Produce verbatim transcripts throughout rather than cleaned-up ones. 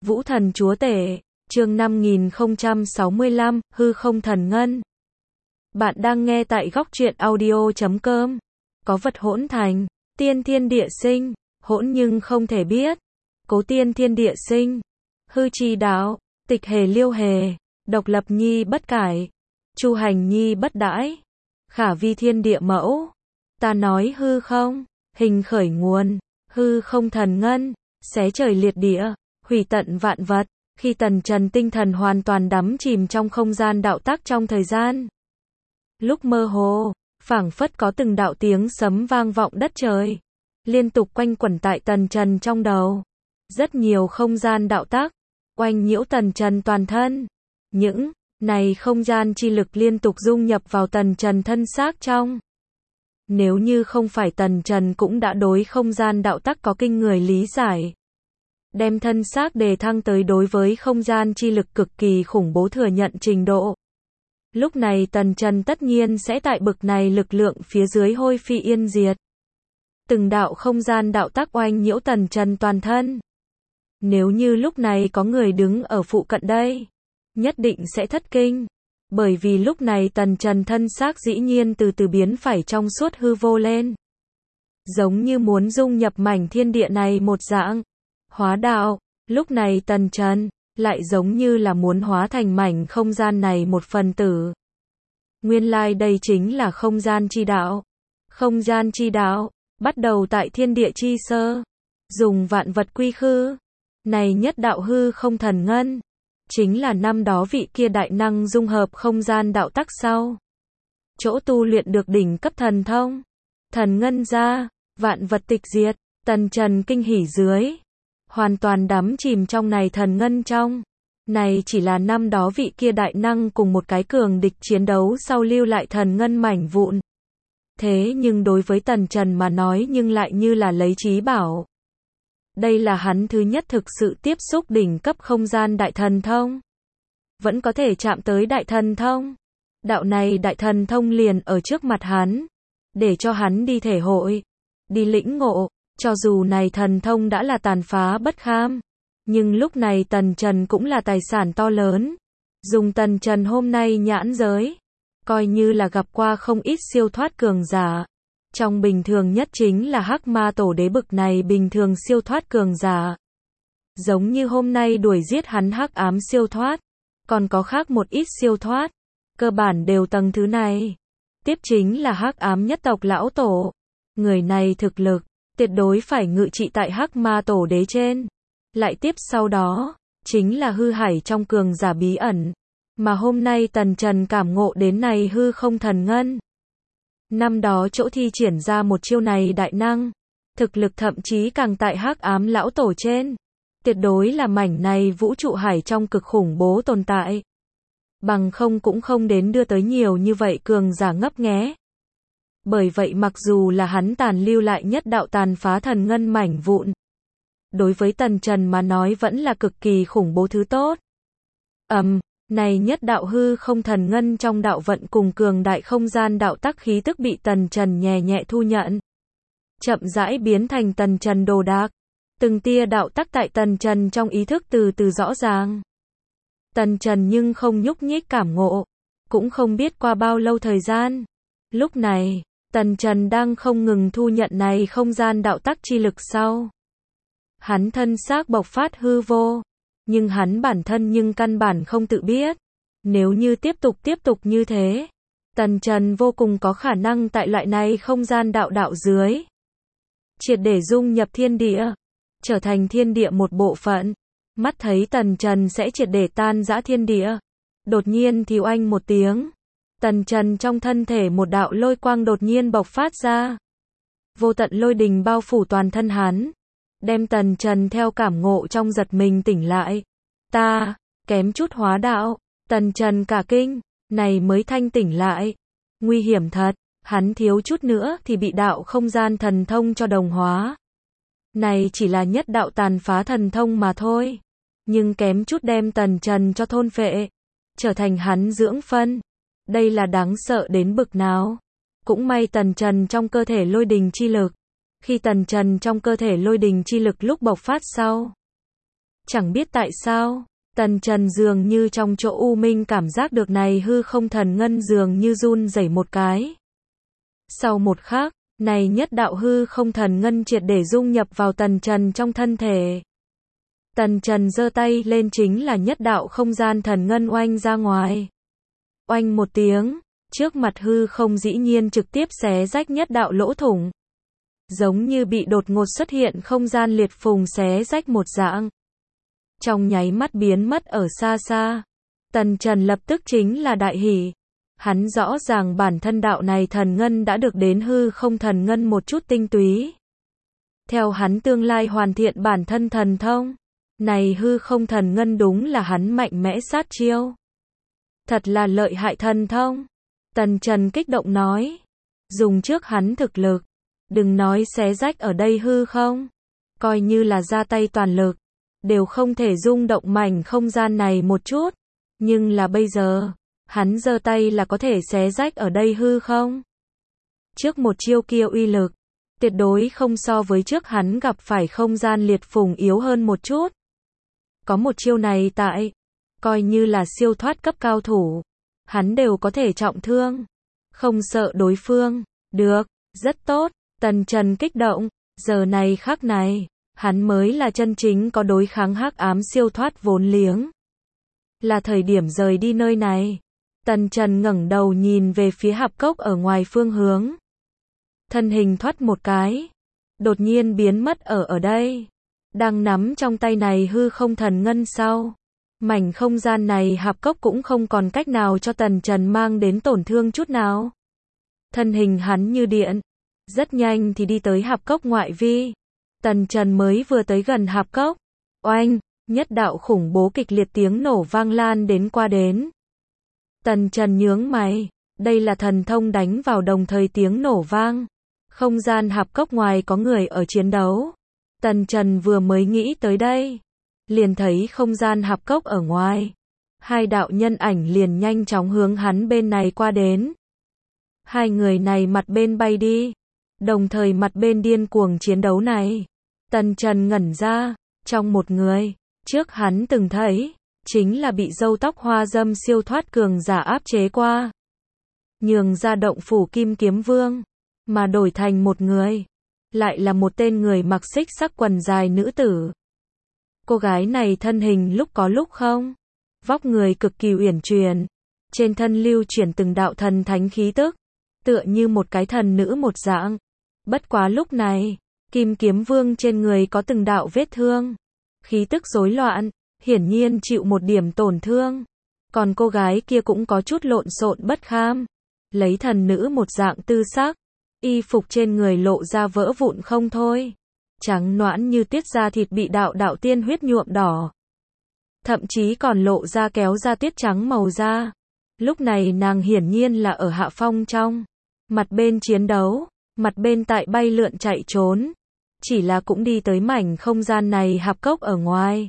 Vũ Thần Chúa Tể, chương năm nghìn không trăm sáu mươi lăm, Hư Không Thần Ngân. Bạn đang nghe tại góc truyện audio chấm com. Có vật hỗn thành, tiên thiên địa sinh, hỗn nhưng không thể biết. Cố tiên thiên địa sinh, hư chi đạo, tịch hề liêu hề, độc lập nhi bất cải, chu hành nhi bất đãi, khả vi thiên địa mẫu. Ta nói hư không, hình khởi nguồn, hư không thần ngân, xé trời liệt địa, hủy tận vạn vật. Khi tần trần tinh thần hoàn toàn đắm chìm trong không gian đạo tác trong thời gian. Lúc mơ hồ, phảng phất có từng đạo tiếng sấm vang vọng đất trời, liên tục quanh quẩn tại tần trần trong đầu. Rất nhiều không gian đạo tác, oanh nhiễu tần trần toàn thân. Những này không gian chi lực liên tục dung nhập vào tần trần thân xác trong. Nếu như không phải tần trần cũng đã đối không gian đạo tác có kinh người lý giải, đem thân xác đề thăng tới đối với không gian chi lực cực kỳ khủng bố thừa nhận trình độ. Lúc này tần trần tất nhiên sẽ tại bực này lực lượng phía dưới hôi phi yên diệt. Từng đạo không gian đạo tác oanh nhiễu tần trần toàn thân. Nếu như lúc này có người đứng ở phụ cận đây, nhất định sẽ thất kinh. Bởi vì lúc này tần trần thân xác dĩ nhiên từ từ biến phải trong suốt hư vô lên. Giống như muốn dung nhập mảnh thiên địa này một dạng. Hóa đạo, lúc này tần trần, lại giống như là muốn hóa thành mảnh không gian này một phần tử. Nguyên lai đây chính là không gian chi đạo. Không gian chi đạo, bắt đầu tại thiên địa chi sơ. Dùng vạn vật quy khư. Này nhất đạo hư không thần ngân. Chính là năm đó vị kia đại năng dung hợp không gian đạo tắc sau. Chỗ tu luyện được đỉnh cấp thần thông. Thần ngân ra, vạn vật tịch diệt, tần trần kinh hỉ dưới. Hoàn toàn đắm chìm trong này thần ngân trong. Này chỉ là năm đó vị kia đại năng cùng một cái cường địch chiến đấu sau lưu lại thần ngân mảnh vụn. Thế nhưng đối với tần trần mà nói nhưng lại như là lấy trí bảo. Đây là hắn thứ nhất thực sự tiếp xúc đỉnh cấp không gian đại thần thông. Vẫn có thể chạm tới đại thần thông. Đạo này đại thần thông liền ở trước mặt hắn. Để cho hắn đi thể hội. Đi lĩnh ngộ. Cho dù này thần thông đã là tàn phá bất kham. Nhưng lúc này tần trần cũng là tài sản to lớn. Dùng tần trần hôm nay nhãn giới. Coi như là gặp qua không ít siêu thoát cường giả. Trong bình thường nhất chính là hắc ma tổ đế bực này bình thường siêu thoát cường giả. Giống như hôm nay đuổi giết hắn hắc ám siêu thoát. Còn có khác một ít siêu thoát. Cơ bản đều tầng thứ này. Tiếp chính là hắc ám nhất tộc lão tổ. Người này thực lực tuyệt đối phải ngự trị tại hắc ma tổ đế trên. Lại tiếp sau đó, chính là hư hải trong cường giả bí ẩn. Mà hôm nay tần trần cảm ngộ đến này hư không thần ngân. Năm đó chỗ thi triển ra một chiêu này đại năng. Thực lực thậm chí càng tại hắc ám lão tổ trên. Tuyệt đối là mảnh này vũ trụ hải trong cực khủng bố tồn tại. Bằng không cũng không đến đưa tới nhiều như vậy cường giả ngấp nghé. Bởi vậy mặc dù là hắn tàn lưu lại nhất đạo tàn phá thần ngân mảnh vụn. Đối với tần trần mà nói vẫn là cực kỳ khủng bố thứ tốt. Ầm, um, này nhất đạo hư không thần ngân trong đạo vận cùng cường đại không gian đạo tắc khí tức bị tần trần nhẹ nhẹ thu nhận. Chậm rãi biến thành tần trần đồ đạc. Từng tia đạo tắc tại tần trần trong ý thức từ từ rõ ràng. Tần trần nhưng không nhúc nhích cảm ngộ. Cũng không biết qua bao lâu thời gian. Lúc này, tần trần đang không ngừng thu nhận này không gian đạo tắc chi lực sau. Hắn thân xác bộc phát hư vô. Nhưng hắn bản thân nhưng căn bản không tự biết. Nếu như tiếp tục tiếp tục như thế, tần trần vô cùng có khả năng tại loại này không gian đạo đạo dưới. Triệt để dung nhập thiên địa. Trở thành thiên địa một bộ phận. Mắt thấy tần trần sẽ triệt để tan rã thiên địa. Đột nhiên thì oanh một tiếng. Tần trần trong thân thể một đạo lôi quang đột nhiên bộc phát ra. Vô tận lôi đình bao phủ toàn thân hắn. Đem tần trần theo cảm ngộ trong giật mình tỉnh lại. Ta, kém chút hóa đạo. Tần trần cả kinh, này mới thanh tỉnh lại. Nguy hiểm thật, hắn thiếu chút nữa thì bị đạo không gian thần thông cho đồng hóa. Này chỉ là nhất đạo tàn phá thần thông mà thôi. Nhưng kém chút đem tần trần cho thôn phệ. Trở thành hắn dưỡng phân. Đây là đáng sợ đến bực nào. Cũng may tần trần trong cơ thể lôi đình chi lực. Khi tần trần trong cơ thể lôi đình chi lực lúc bộc phát sau. Chẳng biết tại sao, Tần Trần dường như trong chỗ u minh cảm giác được này hư không thần ngân dường như run rẩy một cái. Sau một khắc, này nhất đạo hư không thần ngân triệt để dung nhập vào Tần Trần trong thân thể. Tần Trần giơ tay lên chính là nhất đạo không gian thần ngân oanh ra ngoài. Oanh một tiếng, trước mặt hư không dĩ nhiên trực tiếp xé rách nhất đạo lỗ thủng. Giống như bị đột ngột xuất hiện không gian liệt phùng xé rách một dạng. Trong nháy mắt biến mất ở xa xa. Tần Trần lập tức chính là đại hỉ. Hắn rõ ràng bản thân đạo này thần ngân đã được đến hư không thần ngân một chút tinh túy. Theo hắn tương lai hoàn thiện bản thân thần thông. Này hư không thần ngân đúng là hắn mạnh mẽ sát chiêu. Thật là lợi hại thần thông. Tần Trần kích động nói. Dùng trước hắn thực lực. Đừng nói xé rách ở đây hư không. Coi như là ra tay toàn lực. Đều không thể rung động mảnh không gian này một chút. Nhưng là bây giờ. Hắn giơ tay là có thể xé rách ở đây hư không. Trước một chiêu kia uy lực. Tuyệt đối không so với trước hắn gặp phải không gian liệt phùng yếu hơn một chút. Có một chiêu này tại. Coi như là siêu thoát cấp cao thủ. Hắn đều có thể trọng thương. Không sợ đối phương. Được, rất tốt. Tần Trần kích động. Giờ này khắc này. Hắn mới là chân chính có đối kháng hắc ám siêu thoát vốn liếng. Là thời điểm rời đi nơi này. Tần Trần ngẩng đầu nhìn về phía hạp cốc ở ngoài phương hướng. Thân hình thoát một cái. Đột nhiên biến mất ở ở đây. Đang nắm trong tay này hư không thần ngân sau. Mảnh không gian này hạp cốc cũng không còn cách nào cho Tần Trần mang đến tổn thương chút nào. Thân hình hắn như điện. Rất nhanh thì đi tới hạp cốc ngoại vi. Tần Trần mới vừa tới gần hạp cốc. Oanh, nhất đạo khủng bố kịch liệt tiếng nổ vang lan đến qua đến. Tần Trần nhướng mày. Đây là thần thông đánh vào đồng thời tiếng nổ vang. Không gian hạp cốc ngoài có người ở chiến đấu. Tần Trần vừa mới nghĩ tới đây. Liền thấy không gian hạp cốc ở ngoài. Hai đạo nhân ảnh liền nhanh chóng hướng hắn bên này qua đến. Hai người này mặt bên bay đi. Đồng thời mặt bên điên cuồng chiến đấu này. Tần Trần ngẩn ra. Trong một người. Trước hắn từng thấy. Chính là bị râu tóc hoa dâm siêu thoát cường giả áp chế qua. Nhường ra động phủ Kim Kiếm Vương. Mà đổi thành một người. Lại là một tên người mặc xích sắc quần dài nữ tử. Cô gái này thân hình lúc có lúc không. Vóc người cực kỳ uyển chuyển. Trên thân lưu chuyển từng đạo thần thánh khí tức. Tựa như một cái thần nữ một dạng. Bất quá lúc này. Kim Kiếm Vương trên người có từng đạo vết thương. Khí tức rối loạn. Hiển nhiên chịu một điểm tổn thương. Còn cô gái kia cũng có chút lộn xộn bất kham. Lấy thần nữ một dạng tư sắc. Y phục trên người lộ ra vỡ vụn không thôi. Trắng nõn như tiết da thịt bị đạo đạo tiên huyết nhuộm đỏ. Thậm chí còn lộ ra kéo ra tiết trắng màu da. Lúc này nàng hiển nhiên là ở hạ phong trong. Mặt bên chiến đấu. Mặt bên tại bay lượn chạy trốn. Chỉ là cũng đi tới mảnh không gian này hạp cốc ở ngoài.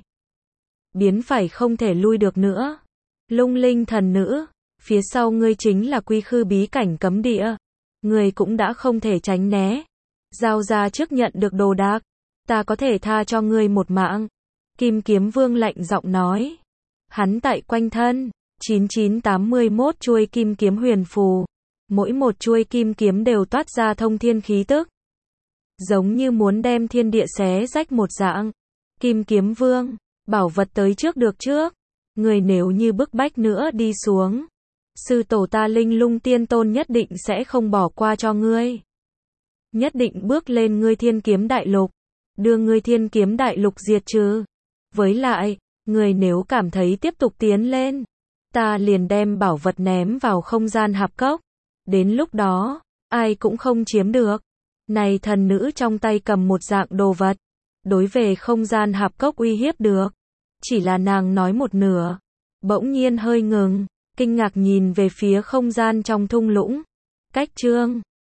Biến phải không thể lui được nữa. Lung linh thần nữ. Phía sau ngươi chính là quy khư bí cảnh cấm địa. Người cũng đã không thể tránh né. Giao ra trước nhận được đồ đạc. Ta có thể tha cho ngươi một mạng. Kim Kiếm Vương lạnh giọng nói. Hắn tại quanh thân. chín chín tám mốt chuôi kim kiếm huyền phù. Mỗi một chuôi kim kiếm đều toát ra thông thiên khí tức. Giống như muốn đem thiên địa xé rách một dạng. Kim Kiếm Vương. Bảo vật tới trước được trước. Người nếu như bức bách nữa đi xuống. Sư tổ ta Linh Lung Tiên Tôn nhất định sẽ không bỏ qua cho ngươi. Nhất định bước lên ngươi thiên kiếm đại lục. Đưa ngươi thiên kiếm đại lục diệt trừ. Với lại, ngươi nếu cảm thấy tiếp tục tiến lên. Ta liền đem bảo vật ném vào không gian hạp cốc. Đến lúc đó, ai cũng không chiếm được. Này thần nữ trong tay cầm một dạng đồ vật. Đối về không gian hạp cốc uy hiếp được. Chỉ là nàng nói một nửa. Bỗng nhiên hơi ngừng. Kinh ngạc nhìn về phía không gian trong thung lũng. Cách chương